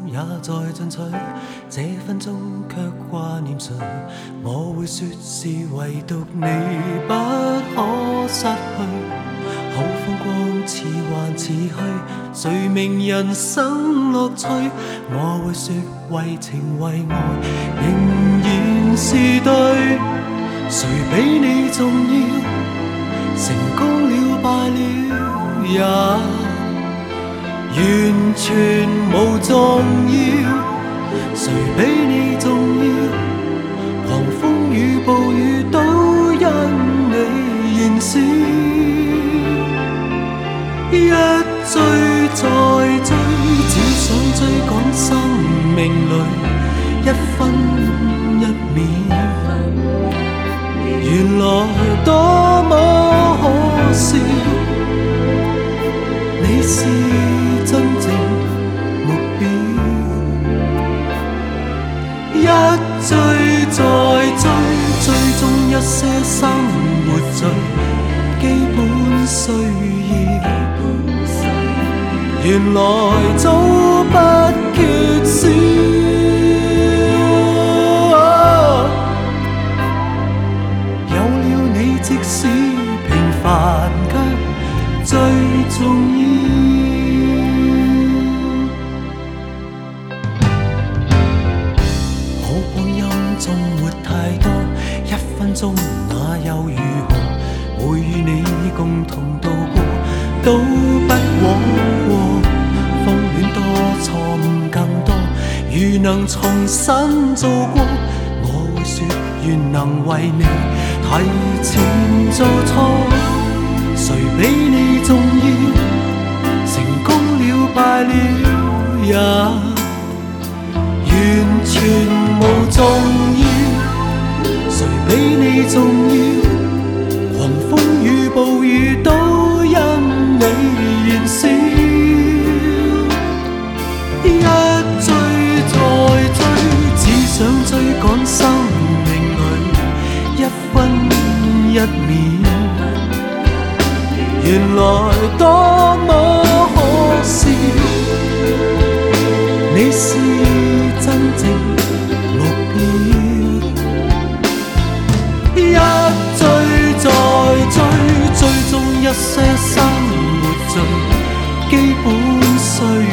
也在進取，這分鐘卻掛念誰？我會說是唯獨你不可失去。好風光似幻似虛，誰明人生樂趣？我會說為情為愛仍然是對。誰比你重要？成功了敗了也完全無重要。誰比你重要？狂風與暴雨都因你燃燒。一追再追，只想追趕生命裏一分一秒。原來多麼可笑，你是真正目標。一追再追，追蹤一些生活最基本需要。原來早不缺少。有了你，即使平凡卻最重要。好光陰縱沒太多，一分鐘那又如何？會與你共同度過都不枉過。風戀多，錯誤更多，如能重新做過，我會說願能為你提前做錯。誰比你重要？成功了敗了也完全無重要。誰比你重要？狂風與暴雨都因你燃燒。一追再追，只想追趕生命裏一分一秒。原來多麼可笑，你是真正目標。一追再追，追蹤一些生活最基本需